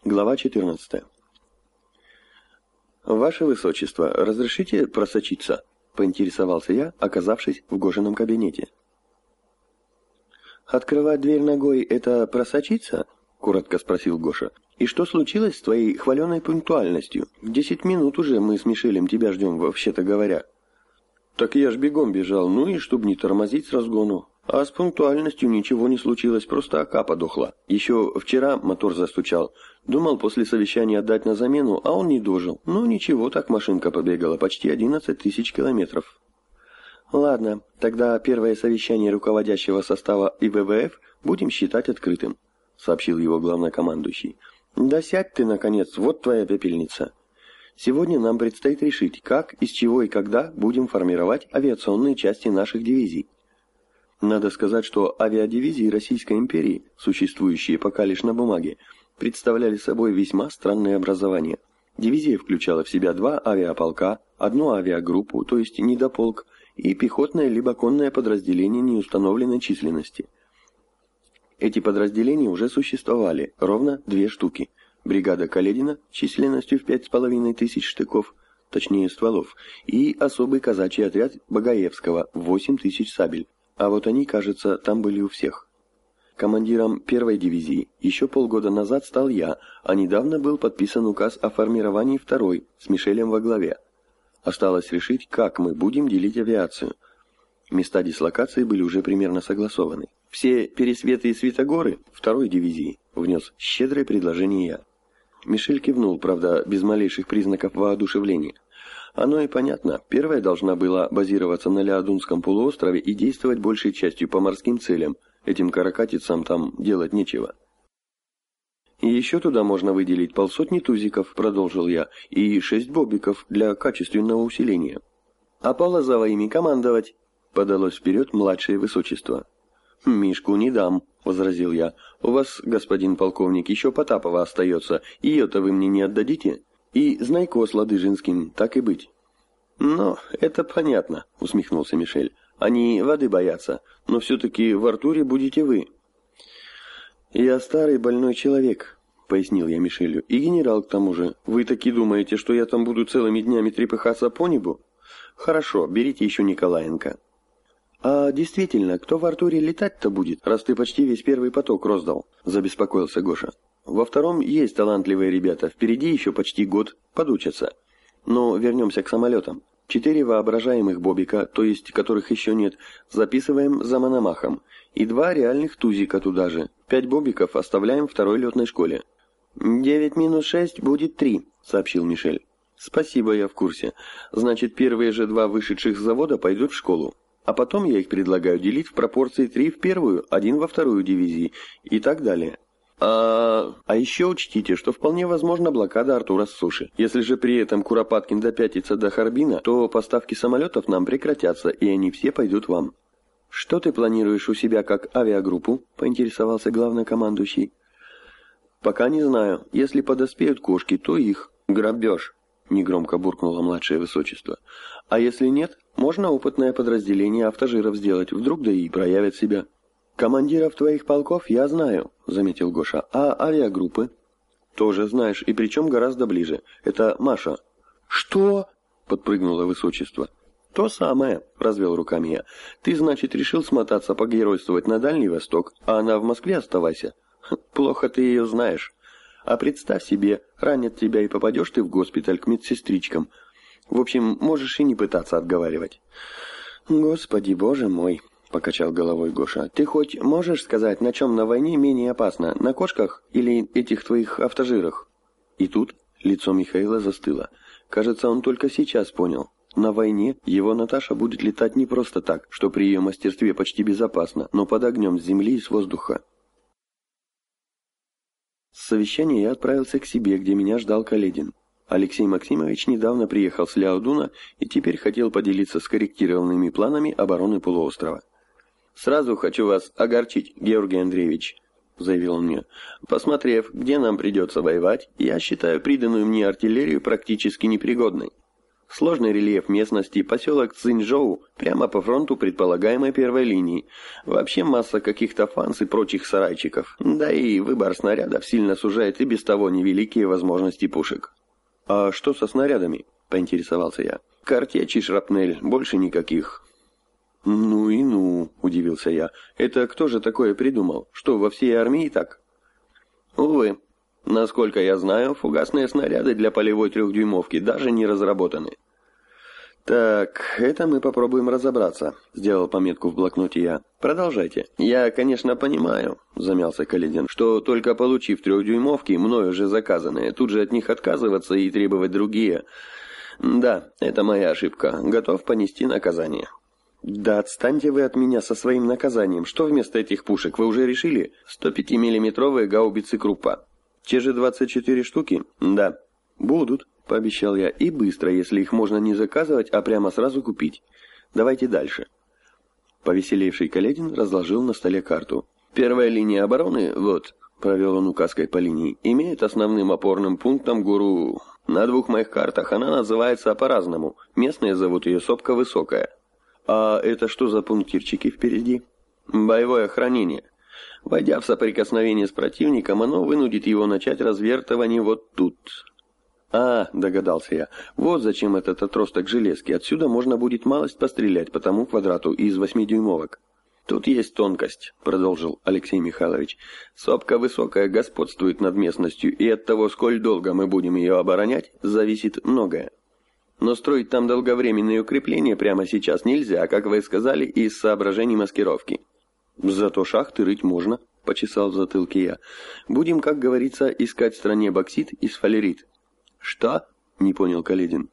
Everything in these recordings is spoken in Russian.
Глава 14. «Ваше Высочество, разрешите просочиться?» — поинтересовался я, оказавшись в Гошином кабинете. «Открывать дверь ногой — это просочиться?» — коротко спросил Гоша. «И что случилось с твоей хваленой пунктуальностью? 10 минут уже мы с Мишелем тебя ждем, вообще-то говоря». «Так я ж бегом бежал, ну и чтоб не тормозить с разгону. А с пунктуальностью ничего не случилось, просто ока подохла. Еще вчера мотор застучал. Думал после совещания отдать на замену, а он не дожил. Ну ничего, так машинка побегала, почти 11 тысяч километров». «Ладно, тогда первое совещание руководящего состава ИВВФ будем считать открытым», — сообщил его главнокомандующий. «Да сядь ты, наконец, вот твоя пепельница. Сегодня нам предстоит решить, как, из чего и когда будем формировать авиационные части наших дивизий. Надо сказать, что авиадивизии Российской империи, существующие пока лишь на бумаге, представляли собой весьма странное образование. Дивизия включала в себя 2 авиаполка, 1 авиагруппу, то есть недополк, и пехотное либо конное подразделение неустановленной численности. Эти подразделения уже существовали, ровно 2 штуки. Бригада Каледина численностью в 5500 штыков, точнее стволов, и особый казачий отряд Багаевского в 8000 сабель. А вот они, кажется, там были у всех. Командиром первой дивизии еще полгода назад стал я, а недавно был подписан указ о формировании второй с Мишелем во главе. Осталось решить, как мы будем делить авиацию. Места дислокации были уже примерно согласованы. Все Пересветы и Светогоры второй дивизии внес щедрое предложение я. Мишель кивнул, правда, без малейших признаков воодушевления. Оно и понятно, первая должна была базироваться на Леодунском полуострове и действовать большей частью по морским целям. Этим каракатицам там делать нечего. «И еще туда можно выделить 500 тузиков», — продолжил я, «и 6 бобиков для качественного усиления». «А Полозова ими командовать», — подалось вперед младшее высочество. «Мишку не дам», — возразил я. «У вас, господин полковник, еще Потапова остается. Ее-то вы мне не отдадите? И Знайко с Ладыжинским, так и быть». «Но это понятно», — усмехнулся Мишель. «Они воды боятся, но все-таки в Артуре будете вы». «Я старый больной человек», — пояснил я Мишелю, — «и генерал к тому же. Вы таки думаете, что я там буду целыми днями трепыхаться по небу? Хорошо, берите еще Николаенко». «А действительно, кто в Артуре летать-то будет, раз ты почти весь первый поток роздал?» — забеспокоился Гоша. «Во втором есть талантливые ребята, впереди еще почти год, подучатся. Но вернемся к самолетам. 4 воображаемых бобика, то есть которых еще нет, записываем за Мономахом, и 2 реальных тузика туда же. 5 бобиков оставляем второй летной школе». 9 минус 6 будет 3, сообщил Мишель. «Спасибо, я в курсе. Значит, первые же 2 вышедших с завода пойдут в школу. А потом я их предлагаю делить в пропорции 3 в первую, 1 во вторую дивизии и так далее. А еще учтите, что вполне возможна блокада Артура с суши. Если же при этом Куропаткин допятится до Харбина, то поставки самолетов нам прекратятся, и они все пойдут вам». «Что ты планируешь у себя как авиагруппу?» — поинтересовался главнокомандующий. «Пока не знаю. Если подоспеют кошки, то их. Грабеж», — негромко буркнуло младшее высочество. «А если нет, можно опытное подразделение автожиров сделать, вдруг да и проявят себя». «Командиров твоих полков я знаю», — заметил Гоша. «А авиагруппы?» «Тоже знаешь, и причем гораздо ближе. Это Маша». «Что?» — подпрыгнуло высочество. «То самое», — развел руками я. «Ты, значит, решил смотаться погеройствовать на Дальний Восток, а она в Москве оставайся? Плохо ты ее знаешь. А представь себе, ранят тебя и попадешь ты в госпиталь к медсестричкам. В общем, можешь и не пытаться отговаривать». «Господи, боже мой», — покачал головой Гоша. «Ты хоть можешь сказать, на чем на войне менее опасно, на кошках или этих твоих автожирах?» И тут лицо Михаила застыло. Кажется, он только сейчас понял. На войне его Наташа будет летать не просто так, что при ее мастерстве почти безопасно, но под огнем с земли и с воздуха. С совещания я отправился к себе, где меня ждал Каледин. Алексей Максимович недавно приехал с Ляодуна и теперь хотел поделиться скорректированными планами обороны полуострова. «Сразу хочу вас огорчить, Георгий Андреевич», — заявил он мне. «Посмотрев, где нам придется воевать, я считаю приданную мне артиллерию практически непригодной». Сложный рельеф местности, поселок Цзиньчжоу, прямо по фронту предполагаемой первой линии. Вообще масса каких-то фанс и прочих сарайчиков. Да и выбор снарядов сильно сужает и без того невеликие возможности пушек. «А что со снарядами?» – поинтересовался я. «Картечь и шрапнель, больше никаких». «Ну и ну», – удивился я. «Это кто же такое придумал? Что, во всей армии так?» «Увы. Насколько я знаю, фугасные снаряды для полевой 3-дюймовки даже не разработаны». «Так, это мы попробуем разобраться», — сделал пометку в блокноте я. «Продолжайте». «Я, конечно, понимаю», — замялся Каледин, «что только получив 3-дюймовки, мною уже заказанные, тут же от них отказываться и требовать другие. Да, это моя ошибка. Готов понести наказание». «Да отстаньте вы от меня со своим наказанием. Что вместо этих пушек, вы уже решили?» 105-миллиметровые гаубицы Круппа. «Те же 24 штуки?» «Да». «Будут», — пообещал я, — «и быстро, если их можно не заказывать, а прямо сразу купить. Давайте дальше». Повеселевший Каледин разложил на столе карту. «Первая линия обороны, вот», — провел он указкой по линии, — «имеет основным опорным пунктом гору. На 2 моих картах она называется по-разному. Местные зовут ее Сопка Высокая». «А это что за пунктирчики впереди?» «Боевое хранение. Войдя в соприкосновение с противником, оно вынудит его начать развертывание вот тут». «А, — догадался я, — вот зачем этот отросток железки. Отсюда можно будет малость пострелять по тому квадрату из 8-дюймовок». «Тут есть тонкость, — продолжил Алексей Михайлович. Сопка Высокая господствует над местностью, и от того, сколь долго мы будем ее оборонять, зависит многое. Но строить там долговременные укрепления прямо сейчас нельзя, как вы сказали, из соображений маскировки». «Зато шахты рыть можно», — почесал в затылке я. «Будем, как говорится, искать в стране боксит и сфалерит». «Что?» — не понял Каледин.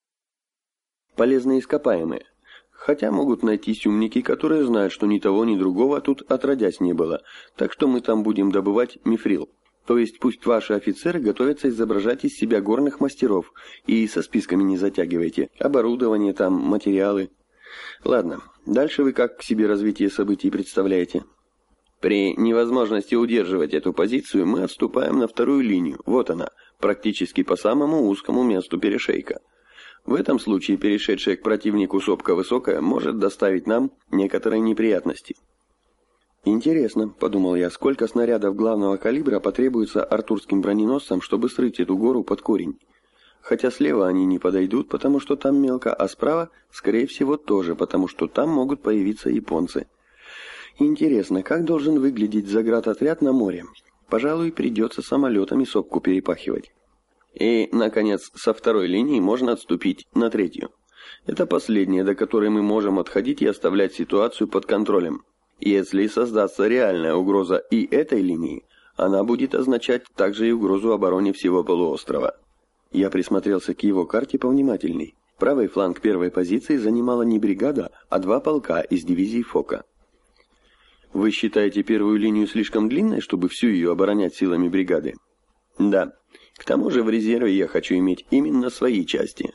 «Полезные ископаемые. Хотя могут найтись умники, которые знают, что ни того, ни другого тут отродясь не было. Так что мы там будем добывать мифрил. То есть пусть ваши офицеры готовятся изображать из себя горных мастеров. И со списками не затягивайте. Оборудование там, материалы. Ладно, дальше вы как себе развитие событий представляете?» «При невозможности удерживать эту позицию мы отступаем на 2-ю линию. Вот она, практически по самому узкому месту перешейка. В этом случае перешедшая к противнику Сопка Высокая может доставить нам некоторые неприятности». «Интересно, — подумал я, — сколько снарядов главного калибра потребуется артурским броненосцам, чтобы срыть эту гору под корень. Хотя слева они не подойдут, потому что там мелко, а справа, скорее всего, тоже, потому что там могут появиться японцы. Интересно, как должен выглядеть заградотряд на море? Пожалуй, придется самолетами сопку перепахивать». И, наконец, со 2-й линии можно отступить на 3-ю. Это последняя, до которой мы можем отходить и оставлять ситуацию под контролем. Если создастся реальная угроза и этой линии, она будет означать также и угрозу обороне всего полуострова. Я присмотрелся к его карте повнимательней. Правый фланг 1-й позиции занимала не бригада, а 2 полка из дивизии Фока. «Вы считаете 1-ю линию слишком длинной, чтобы всю ее оборонять силами бригады?» «Да. К тому же в резерве я хочу иметь именно свои части».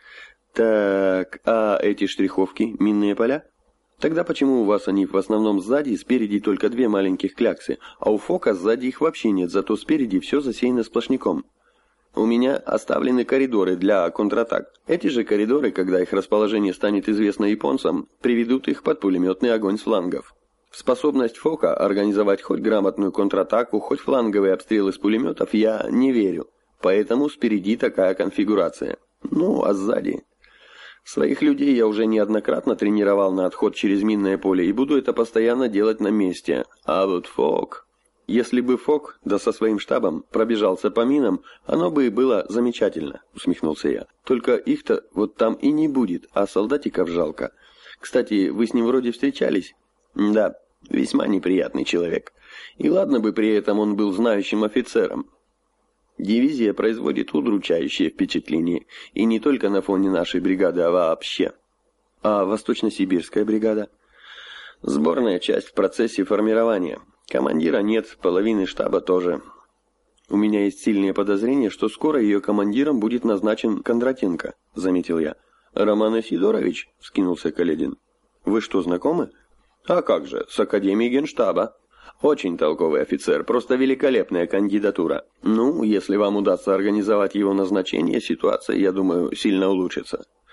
«Так, а эти штриховки, минные поля? Тогда почему у вас они в основном сзади и спереди только 2 маленьких кляксы, а у Фока сзади их вообще нет, зато спереди все засеяно сплошняком?» «У меня оставлены коридоры для контратак. Эти же коридоры, когда их расположение станет известно японцам, приведут их под пулеметный огонь с флангов. В способность Фока организовать хоть грамотную контратаку, хоть фланговые обстрелы с пулеметов я не верю. Поэтому спереди такая конфигурация. Ну, а сзади... Своих людей я уже неоднократно тренировал на отход через минное поле и буду это постоянно делать на месте. А вот Фок... Если бы Фок, да со своим штабом, пробежался по минам, оно бы и было замечательно», — усмехнулся я. «Только их-то вот там и не будет, а солдатиков жалко. Кстати, вы с ним вроде встречались?» «Да, весьма неприятный человек. И ладно бы при этом он был знающим офицером. Дивизия производит удручающее впечатление, и не только на фоне нашей бригады, а вообще». «А Восточно-Сибирская бригада?» «Сборная часть в процессе формирования. Командира нет, половины штаба тоже. У меня есть сильное подозрение, что скоро ее командиром будет назначен Кондратенко», — заметил я. «Роман Сидорович?» — вскинулся Каледин. «Вы что, знакомы?» «А как же, с Академией Генштаба. Очень толковый офицер, просто великолепная кандидатура. Ну, если вам удастся организовать его назначение, ситуация, я думаю, сильно улучшится».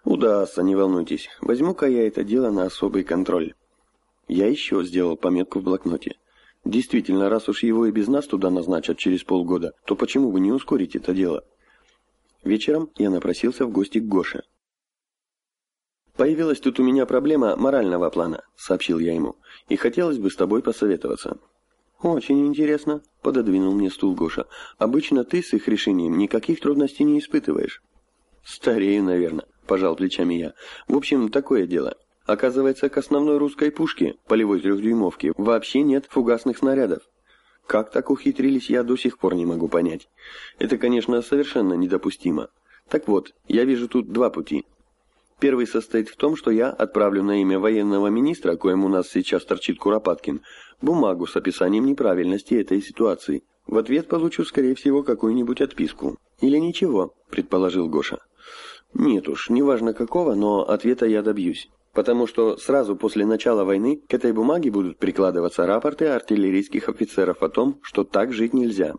Удастся, не волнуйтесь. Возьму-ка я это дело на особый контроль. Я еще сделал пометку в блокноте. Действительно, раз уж его и без нас туда назначат через полгода, то почему бы не ускорить это дело? Вечером я напросился в гости к Гоше. «Появилась тут у меня проблема морального плана», — сообщил я ему, — «и хотелось бы с тобой посоветоваться». «Очень интересно», — пододвинул мне стул Гоша. «Обычно ты с их решением никаких трудностей не испытываешь». «Старею, наверное», — пожал плечами я. «В общем, такое дело. Оказывается, к основной русской пушке, полевой 3-дюймовке, вообще нет фугасных снарядов. Как так ухитрились, я до сих пор не могу понять. Это, конечно, совершенно недопустимо. Так вот, я вижу тут два пути. Первый состоит в том, что я отправлю на имя военного министра, коим у нас сейчас торчит Куропаткин, бумагу с описанием неправильности этой ситуации. В ответ получу, скорее всего, какую-нибудь отписку. Или ничего, предположил Гоша. Нет уж, неважно какого, но ответа я добьюсь. Потому что сразу после начала войны к этой бумаге будут прикладываться рапорты артиллерийских офицеров о том, что так жить нельзя.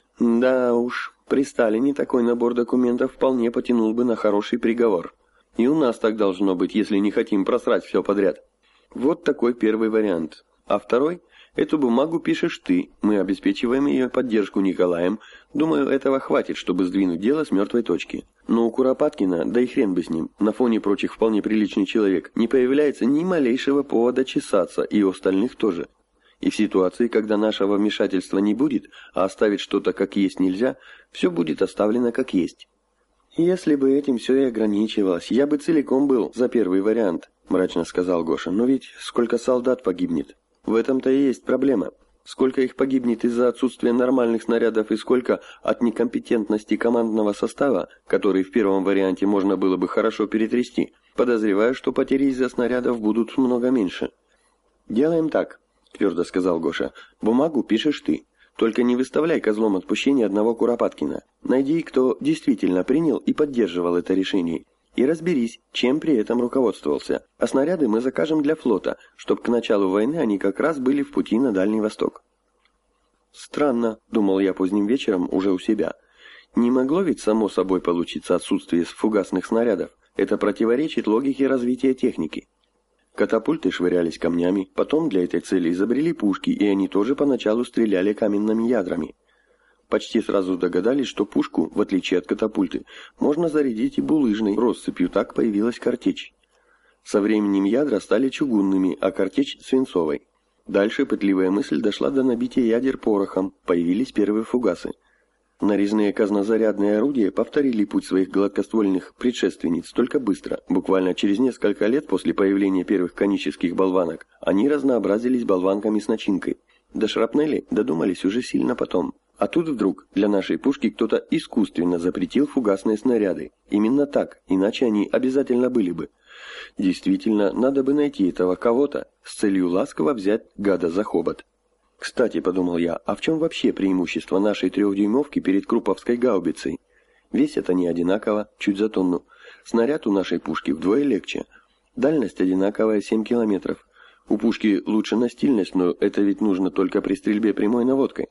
Да уж, при Сталине такой набор документов вполне потянул бы на хороший приговор. И у нас так должно быть, если не хотим просрать все подряд. Вот такой первый вариант. А второй? Эту бумагу пишешь ты, мы обеспечиваем ее поддержку Николаем. Думаю, этого хватит, чтобы сдвинуть дело с мертвой точки. Но у Куропаткина, да и хрен бы с ним, на фоне прочих вполне приличный человек, не появляется ни малейшего повода чесаться, и у остальных тоже. И в ситуации, когда нашего вмешательства не будет, а оставить что-то как есть нельзя, все будет оставлено как есть. «Если бы этим все и ограничивалось, я бы целиком был за первый вариант», — мрачно сказал Гоша. «Но ведь сколько солдат погибнет? В этом-то и есть проблема. Сколько их погибнет из-за отсутствия нормальных снарядов и сколько от некомпетентности командного состава, который в первом варианте можно было бы хорошо перетрясти. Подозреваю, что потери из-за снарядов будут много меньше». «Делаем так», — твердо сказал Гоша. «Бумагу пишешь ты. Только не выставляй козлом отпущения одного Куропаткина. Найди, кто действительно принял и поддерживал это решение. И разберись, чем при этом руководствовался. А снаряды мы закажем для флота, чтобы к началу войны они как раз были в пути на Дальний Восток». Странно, думал я поздним вечером уже у себя. Не могло ведь само собой получиться отсутствие фугасных снарядов. Это противоречит логике развития техники. Катапульты швырялись камнями, потом для этой цели изобрели пушки, и они тоже поначалу стреляли каменными ядрами. Почти сразу догадались, что пушку, в отличие от катапульты, можно зарядить и булыжной россыпью, так появилась картечь. Со временем ядра стали чугунными, а картечь свинцовой. Дальше пытливая мысль дошла до набития ядер порохом, появились первые фугасы. Нарезные казнозарядные орудия повторили путь своих гладкоствольных предшественниц, только быстро. Буквально через несколько лет после появления первых конических болванок они разнообразились болванками с начинкой. До шрапнели додумались уже сильно потом. А тут вдруг для нашей пушки кто-то искусственно запретил фугасные снаряды. Именно так, иначе они обязательно были бы. Действительно, надо бы найти этого кого-то с целью ласково взять гада за хобот. Кстати, подумал я, а в чем вообще преимущество нашей 3-дюймовки перед круповской гаубицей? Весят они одинаково, чуть за тонну. Снаряд у нашей пушки вдвое легче. Дальность одинаковая, 7 километров. У пушки лучше настильность, но это ведь нужно только при стрельбе прямой наводкой.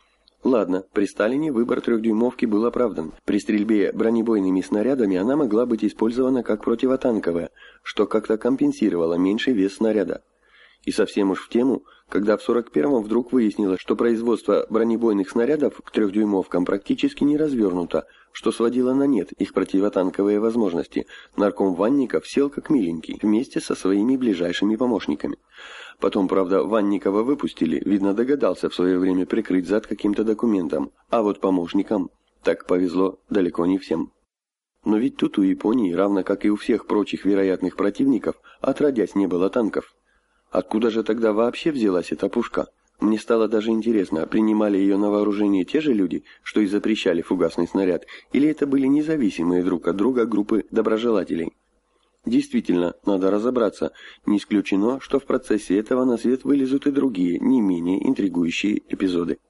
Ладно, при Сталине выбор 3-дюймовки был оправдан. При стрельбе бронебойными снарядами она могла быть использована как противотанковая, что как-то компенсировало меньший вес снаряда. И совсем уж в тему, когда в 41-м вдруг выяснилось, что производство бронебойных снарядов к 3-дюймовкам практически не развернуто, что сводило на нет их противотанковые возможности, нарком Ванников сел как миленький, вместе со своими ближайшими помощниками. Потом, правда, Ванникова выпустили, видно, догадался в свое время прикрыть зад каким-то документом, а вот помощникам так повезло далеко не всем. Но ведь тут у Японии, равно как и у всех прочих вероятных противников, отродясь не было танков. Откуда же тогда вообще взялась эта пушка? Мне стало даже интересно, принимали ее на вооружение те же люди, что и запрещали фугасный снаряд, или это были независимые друг от друга группы доброжелателей? Действительно, надо разобраться. Не исключено, что в процессе этого на свет вылезут и другие, не менее интригующие эпизоды.